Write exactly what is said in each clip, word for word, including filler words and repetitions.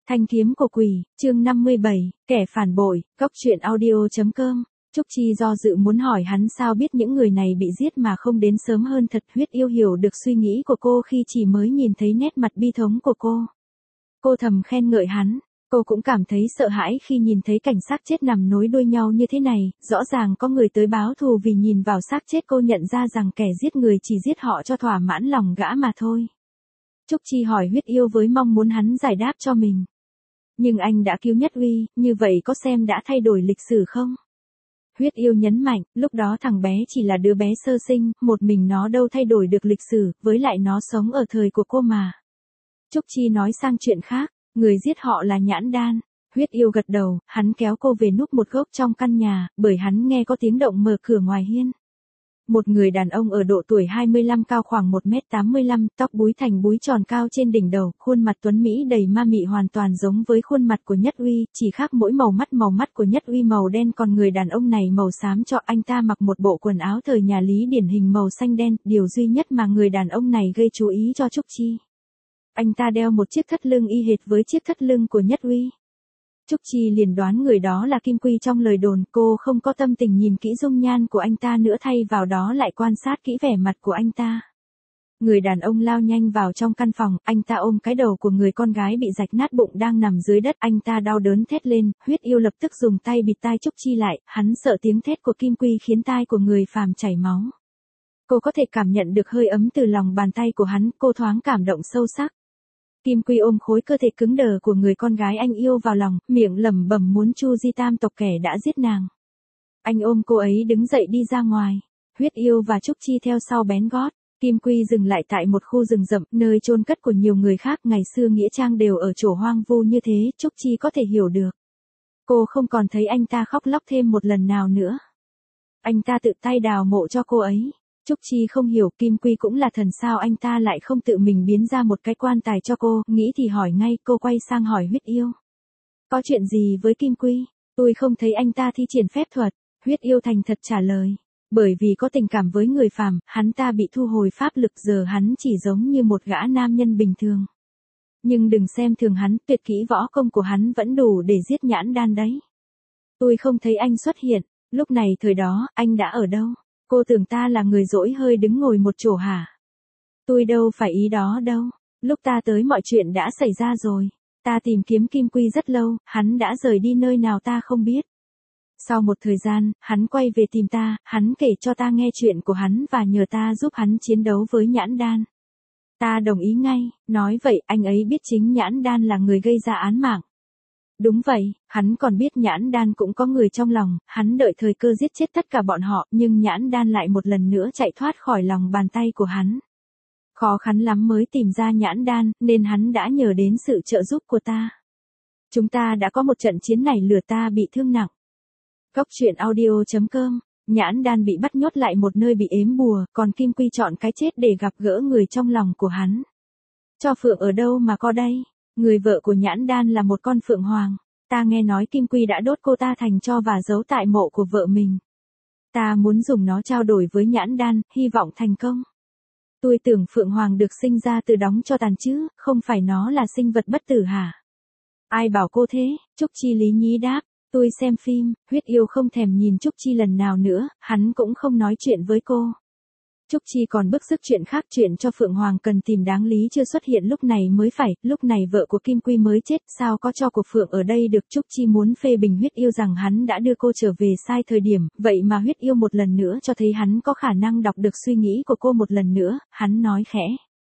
Thanh kiếm của quỷ, chương năm mươi bảy, kẻ phản bội, góc truyện audio chấm com. Trúc Chi do dự muốn hỏi hắn sao biết những người này bị giết mà không đến sớm hơn thật. Huyết Yêu hiểu được suy nghĩ của cô khi chỉ mới nhìn thấy nét mặt bi thống của cô. Cô thầm khen ngợi hắn, cô cũng cảm thấy sợ hãi khi nhìn thấy cảnh xác chết nằm nối đuôi nhau như thế này, rõ ràng có người tới báo thù vì nhìn vào xác chết cô nhận ra rằng kẻ giết người chỉ giết họ cho thỏa mãn lòng gã mà thôi. Trúc Chi hỏi Huyết Yêu với mong muốn hắn giải đáp cho mình. Nhưng anh đã cứu Nhất Uy, như vậy có xem đã thay đổi lịch sử không? Huyết Yêu nhấn mạnh, lúc đó thằng bé chỉ là đứa bé sơ sinh, một mình nó đâu thay đổi được lịch sử, với lại nó sống ở thời của cô mà. Trúc Chi nói sang chuyện khác, người giết họ là Nhãn Đan. Huyết Yêu gật đầu, hắn kéo cô về núp một góc trong căn nhà, bởi hắn nghe có tiếng động mở cửa ngoài hiên. Một người đàn ông ở độ tuổi hai mươi lăm cao khoảng một mét tám mươi lăm, tóc búi thành búi tròn cao trên đỉnh đầu, khuôn mặt tuấn Mỹ đầy ma mị hoàn toàn giống với khuôn mặt của Nhất Uy, chỉ khác mỗi màu mắt màu mắt của Nhất Uy màu đen còn người đàn ông này màu xám cho anh ta mặc một bộ quần áo thời nhà Lý điển hình màu xanh đen, điều duy nhất mà người đàn ông này gây chú ý cho Trúc Chi. Anh ta đeo một chiếc thắt lưng y hệt với chiếc thắt lưng của Nhất Uy. Trúc Chi liền đoán người đó là Kim Quy trong lời đồn, cô không có tâm tình nhìn kỹ dung nhan của anh ta nữa thay vào đó lại quan sát kỹ vẻ mặt của anh ta. Người đàn ông lao nhanh vào trong căn phòng, anh ta ôm cái đầu của người con gái bị rạch nát bụng đang nằm dưới đất, anh ta đau đớn thét lên, Huyết Yêu lập tức dùng tay bịt tai Trúc Chi lại, hắn sợ tiếng thét của Kim Quy khiến tai của người phàm chảy máu. Cô có thể cảm nhận được hơi ấm từ lòng bàn tay của hắn, cô thoáng cảm động sâu sắc. Kim Quy ôm khối cơ thể cứng đờ của người con gái anh yêu vào lòng, miệng lẩm bẩm muốn Chu Di Tam tộc kẻ đã giết nàng. Anh ôm cô ấy đứng dậy đi ra ngoài. Huyết Yêu và Trúc Chi theo sau bén gót. Kim Quy dừng lại tại một khu rừng rậm, nơi chôn cất của nhiều người khác, ngày xưa nghĩa trang đều ở chỗ hoang vu như thế, Trúc Chi có thể hiểu được. Cô không còn thấy anh ta khóc lóc thêm một lần nào nữa. Anh ta tự tay đào mộ cho cô ấy. Trúc Chi không hiểu Kim Quy cũng là thần sao anh ta lại không tự mình biến ra một cái quan tài cho cô, nghĩ thì hỏi ngay, cô quay sang hỏi Huyết Yêu. Có chuyện gì với Kim Quy? Tôi không thấy anh ta thi triển phép thuật. Huyết Yêu thành thật trả lời. Bởi vì có tình cảm với người phàm, hắn ta bị thu hồi pháp lực giờ hắn chỉ giống như một gã nam nhân bình thường. Nhưng đừng xem thường hắn, tuyệt kỹ võ công của hắn vẫn đủ để giết Nhãn Đan đấy. Tôi không thấy anh xuất hiện, lúc này thời đó, anh đã ở đâu? Cô tưởng ta là người dỗi hơi đứng ngồi một chỗ hả? Tôi đâu phải ý đó đâu. Lúc ta tới mọi chuyện đã xảy ra rồi. Ta tìm kiếm Kim Quy rất lâu, hắn đã rời đi nơi nào ta không biết. Sau một thời gian, hắn quay về tìm ta, hắn kể cho ta nghe chuyện của hắn và nhờ ta giúp hắn chiến đấu với Nhãn Đan. Ta đồng ý ngay, nói vậy anh ấy biết chính Nhãn Đan là người gây ra án mạng. Đúng vậy, hắn còn biết Nhãn Đan cũng có người trong lòng, hắn đợi thời cơ giết chết tất cả bọn họ, nhưng Nhãn Đan lại một lần nữa chạy thoát khỏi lòng bàn tay của hắn. Khó khăn lắm mới tìm ra Nhãn Đan, nên hắn đã nhờ đến sự trợ giúp của ta. Chúng ta đã có một trận chiến này lừa ta bị thương nặng. Góc truyện audio chấm com, Nhãn Đan bị bắt nhốt lại một nơi bị ếm bùa, còn Kim Quy chọn cái chết để gặp gỡ người trong lòng của hắn. Cho Phượng ở đâu mà có đây? Người vợ của Nhãn Đan là một con phượng hoàng. Ta nghe nói Kim Quy đã đốt cô ta thành tro và giấu tại mộ của vợ mình. Ta muốn dùng nó trao đổi với Nhãn Đan, hy vọng thành công. Tôi tưởng phượng hoàng được sinh ra từ đóng tro tàn chứ, không phải nó là sinh vật bất tử hả? Ai bảo cô thế? Trúc Chi lý nhí đáp. Tôi xem phim, Huyết Yêu không thèm nhìn Trúc Chi lần nào nữa, hắn cũng không nói chuyện với cô. Trúc Chi còn bức sức chuyện khác, chuyện cho Phượng Hoàng cần tìm đáng lý chưa xuất hiện lúc này mới phải, lúc này vợ của Kim Quy mới chết, sao có cho của Phượng ở đây được. Trúc Chi muốn phê bình Huyết Yêu rằng hắn đã đưa cô trở về sai thời điểm, vậy mà Huyết Yêu một lần nữa cho thấy hắn có khả năng đọc được suy nghĩ của cô một lần nữa, hắn nói khẽ.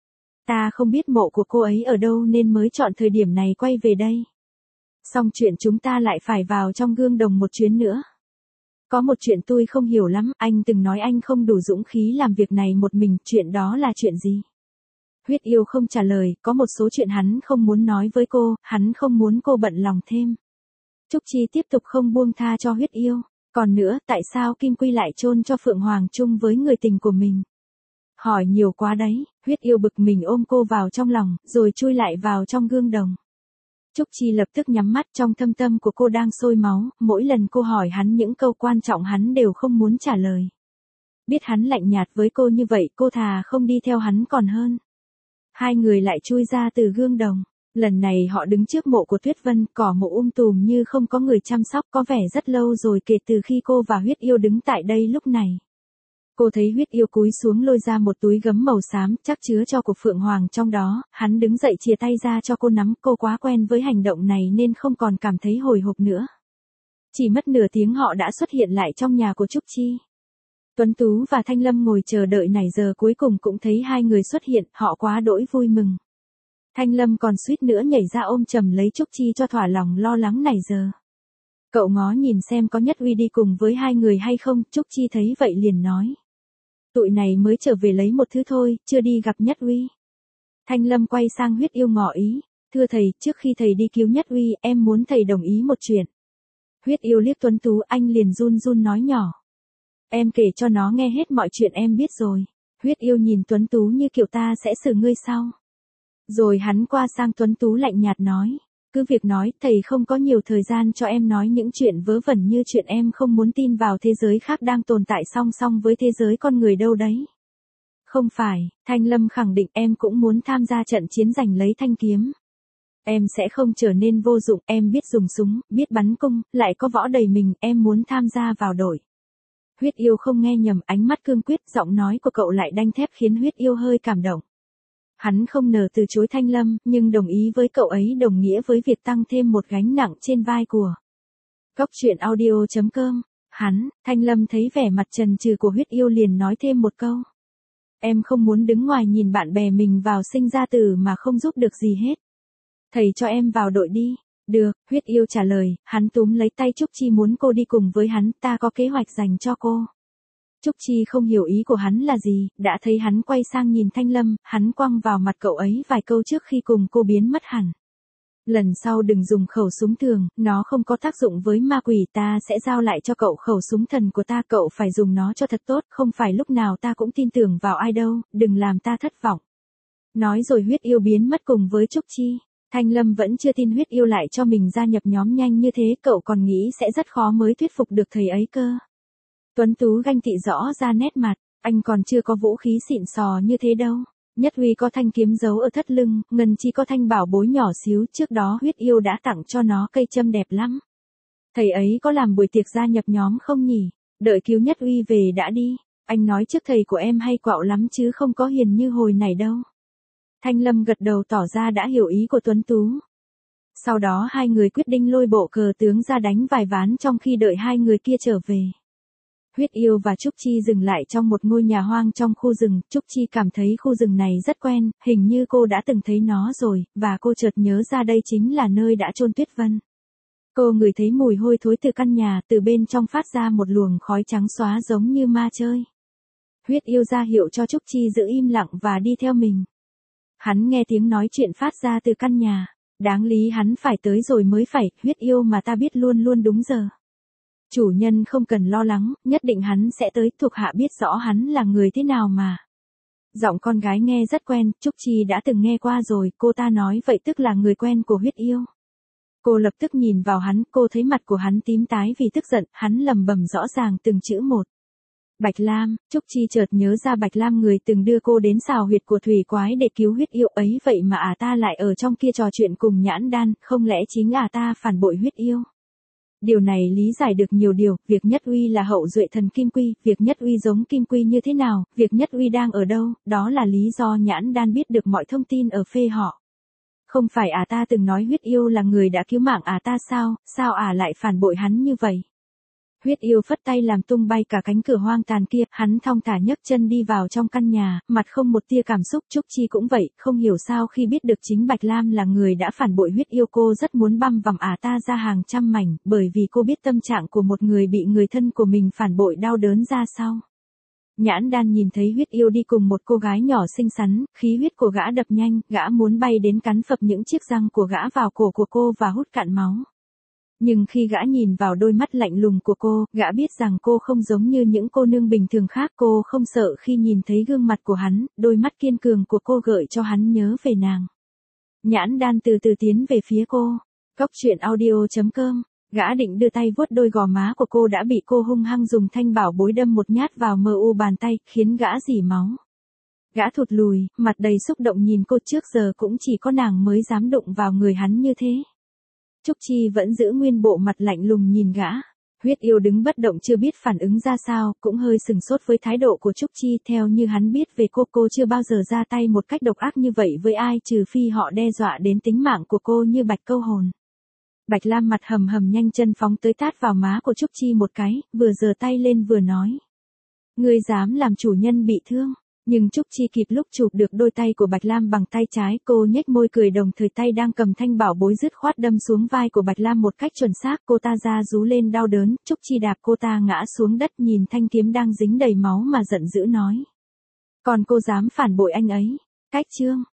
Ta không biết mộ của cô ấy ở đâu nên mới chọn thời điểm này quay về đây. Xong chuyện chúng ta lại phải vào trong Gương Đồng một chuyến nữa. Có một chuyện tôi không hiểu lắm, anh từng nói anh không đủ dũng khí làm việc này một mình, chuyện đó là chuyện gì? Huyết Yêu không trả lời, có một số chuyện hắn không muốn nói với cô, hắn không muốn cô bận lòng thêm. Trúc Chi tiếp tục không buông tha cho Huyết Yêu. Còn nữa, tại sao Kim Quy lại chôn cho Phượng Hoàng chung với người tình của mình? Hỏi nhiều quá đấy, Huyết Yêu bực mình ôm cô vào trong lòng, rồi chui lại vào trong gương đồng. Trúc Chi lập tức nhắm mắt, trong thâm tâm của cô đang sôi máu, mỗi lần cô hỏi hắn những câu quan trọng hắn đều không muốn trả lời. Biết hắn lạnh nhạt với cô như vậy, cô thà không đi theo hắn còn hơn. Hai người lại chui ra từ gương đồng. Lần này họ đứng trước mộ của Tuyết Vân, cỏ mộ um tùm như không có người chăm sóc, có vẻ rất lâu rồi kể từ khi cô và Huyết Yêu đứng tại đây lúc này. Cô thấy Huyết Yêu cúi xuống lôi ra một túi gấm màu xám, chắc chứa cho của Phượng Hoàng trong đó, hắn đứng dậy chìa tay ra cho cô nắm, cô quá quen với hành động này nên không còn cảm thấy hồi hộp nữa. Chỉ mất nửa tiếng họ đã xuất hiện lại trong nhà của Trúc Chi. Tuấn Tú và Thanh Lâm ngồi chờ đợi nãy giờ cuối cùng cũng thấy hai người xuất hiện, họ quá đỗi vui mừng. Thanh Lâm còn suýt nữa nhảy ra ôm chầm lấy Trúc Chi cho thỏa lòng lo lắng nãy giờ. Cậu ngó nhìn xem có Nhất Uy đi cùng với hai người hay không, Trúc Chi thấy vậy liền nói. Tụi này mới trở về lấy một thứ thôi, chưa đi gặp Nhất Uy. Thanh Lâm quay sang Huyết Yêu ngỏ ý, thưa thầy, trước khi thầy đi cứu Nhất Uy, em muốn thầy đồng ý một chuyện. Huyết Yêu liếc Tuấn Tú, anh liền run run nói nhỏ. Em kể cho nó nghe hết mọi chuyện em biết rồi. Huyết Yêu nhìn Tuấn Tú như kiểu ta sẽ xử ngươi sau. Rồi hắn qua sang Tuấn Tú lạnh nhạt nói. Cứ việc nói, thầy không có nhiều thời gian cho em nói những chuyện vớ vẩn như chuyện em không muốn tin vào thế giới khác đang tồn tại song song với thế giới con người đâu đấy. Không phải, Thanh Lâm khẳng định em cũng muốn tham gia trận chiến giành lấy thanh kiếm. Em sẽ không trở nên vô dụng, em biết dùng súng, biết bắn cung, lại có võ đầy mình, em muốn tham gia vào đội. Huyết Yêu không nghe nhầm, ánh mắt cương quyết, giọng nói của cậu lại đanh thép khiến Huyết Yêu hơi cảm động. Hắn không nỡ từ chối Thanh Lâm, nhưng đồng ý với cậu ấy đồng nghĩa với việc tăng thêm một gánh nặng trên vai của. Cốc truyện audio chấm com. Hắn, Thanh Lâm thấy vẻ mặt chần chừ của Huyết Yêu liền nói thêm một câu. Em không muốn đứng ngoài nhìn bạn bè mình vào sinh ra tử mà không giúp được gì hết. Thầy cho em vào đội đi. Được, Huyết Yêu trả lời, hắn túm lấy tay Trúc Chi muốn cô đi cùng với hắn, ta có kế hoạch dành cho cô. Trúc Chi không hiểu ý của hắn là gì, đã thấy hắn quay sang nhìn Thanh Lâm, hắn quăng vào mặt cậu ấy vài câu trước khi cùng cô biến mất hẳn. Lần sau đừng dùng khẩu súng thường, nó không có tác dụng với ma quỷ, ta sẽ giao lại cho cậu khẩu súng thần của ta, cậu phải dùng nó cho thật tốt, không phải lúc nào ta cũng tin tưởng vào ai đâu, đừng làm ta thất vọng. Nói rồi Huyết Yêu biến mất cùng với Trúc Chi. Thanh Lâm vẫn chưa tin Huyết Yêu lại cho mình gia nhập nhóm nhanh như thế, cậu còn nghĩ sẽ rất khó mới thuyết phục được thầy ấy cơ. Tuấn Tú ganh tị rõ ra nét mặt, anh còn chưa có vũ khí xịn sò như thế đâu. Nhất Uy có thanh kiếm giấu ở thắt lưng, Ngân Chi có thanh bảo bối nhỏ xíu, trước đó Huyết Yêu đã tặng cho nó cây châm đẹp lắm. Thầy ấy có làm buổi tiệc gia nhập nhóm không nhỉ? Đợi cứu Nhất Uy về đã đi. Anh nói trước thầy của em hay quạo lắm chứ không có hiền như hồi này đâu. Thanh Lâm gật đầu tỏ ra đã hiểu ý của Tuấn Tú. Sau đó hai người quyết định lôi bộ cờ tướng ra đánh vài ván trong khi đợi hai người kia trở về. Huyết Yêu và Trúc Chi dừng lại trong một ngôi nhà hoang trong khu rừng, Trúc Chi cảm thấy khu rừng này rất quen, hình như cô đã từng thấy nó rồi, và cô chợt nhớ ra đây chính là nơi đã chôn Tuyết Vân. Cô ngửi thấy mùi hôi thối từ căn nhà, từ bên trong phát ra một luồng khói trắng xóa giống như ma chơi. Huyết Yêu ra hiệu cho Trúc Chi giữ im lặng và đi theo mình. Hắn nghe tiếng nói chuyện phát ra từ căn nhà, đáng lý hắn phải tới rồi mới phải, Huyết Yêu mà ta biết luôn luôn đúng giờ. Chủ nhân không cần lo lắng, nhất định hắn sẽ tới, thuộc hạ biết rõ hắn là người thế nào mà. Giọng con gái nghe rất quen, Trúc Chi đã từng nghe qua rồi, cô ta nói vậy tức là người quen của Huyết Yêu. Cô lập tức nhìn vào hắn, cô thấy mặt của hắn tím tái vì tức giận, hắn lầm bầm rõ ràng từng chữ một. Bạch Lam, Trúc Chi chợt nhớ ra Bạch Lam người từng đưa cô đến xào huyệt của thủy quái để cứu Huyết Yêu ấy, vậy mà ả ta lại ở trong kia trò chuyện cùng Nhãn Đan, không lẽ chính ả ta phản bội Huyết Yêu. Điều này lý giải được nhiều điều, việc Nhất Uy là hậu duệ thần Kim Quy, việc Nhất Uy giống Kim Quy như thế nào, việc Nhất Uy đang ở đâu, đó là lý do Nhãn Đan biết được mọi thông tin ở phê họ. Không phải ả ta từng nói Huyết Yêu là người đã cứu mạng ả ta sao, sao ả lại phản bội hắn như vậy? Huyết Yêu phất tay làm tung bay cả cánh cửa hoang tàn kia, hắn thong thả nhấc chân đi vào trong căn nhà, mặt không một tia cảm xúc. Trúc Chi cũng vậy, không hiểu sao khi biết được chính Bạch Lam là người đã phản bội Huyết Yêu, cô rất muốn băm vằm ả ta ra hàng trăm mảnh, bởi vì cô biết tâm trạng của một người bị người thân của mình phản bội đau đớn ra sao. Nhãn Đan nhìn thấy Huyết Yêu đi cùng một cô gái nhỏ xinh xắn, khí huyết của gã đập nhanh, gã muốn bay đến cắn phập những chiếc răng của gã vào cổ của cô và hút cạn máu. Nhưng khi gã nhìn vào đôi mắt lạnh lùng của cô, gã biết rằng cô không giống như những cô nương bình thường khác, cô không sợ khi nhìn thấy gương mặt của hắn, đôi mắt kiên cường của cô gợi cho hắn nhớ về nàng. Nhãn Đan từ từ tiến về phía cô. Cốc truyện audio chấm com. Gã định đưa tay vuốt đôi gò má của cô đã bị cô hung hăng dùng thanh bảo bối đâm một nhát vào mờ u bàn tay, khiến gã rỉ máu. Gã thụt lùi, mặt đầy xúc động nhìn cô, trước giờ cũng chỉ có nàng mới dám đụng vào người hắn như thế. Trúc Chi vẫn giữ nguyên bộ mặt lạnh lùng nhìn gã. Huyết Yêu đứng bất động chưa biết phản ứng ra sao, cũng hơi sừng sốt với thái độ của Trúc Chi. Theo như hắn biết về cô, cô chưa bao giờ ra tay một cách độc ác như vậy với ai, trừ phi họ đe dọa đến tính mạng của cô như Bạch Câu Hồn. Bạch Lam mặt hầm hầm nhanh chân phóng tới tát vào má của Trúc Chi một cái, vừa giơ tay lên vừa nói. Ngươi dám làm chủ nhân bị thương. Nhưng Trúc Chi kịp lúc chụp được đôi tay của Bạch Lam bằng tay trái, cô nhếch môi cười, đồng thời tay đang cầm thanh bảo bối dứt khoát đâm xuống vai của Bạch Lam một cách chuẩn xác. Cô ta ra rú lên đau đớn, Trúc Chi đạp cô ta ngã xuống đất, nhìn thanh kiếm đang dính đầy máu mà giận dữ nói. Còn cô dám phản bội anh ấy. Cách chương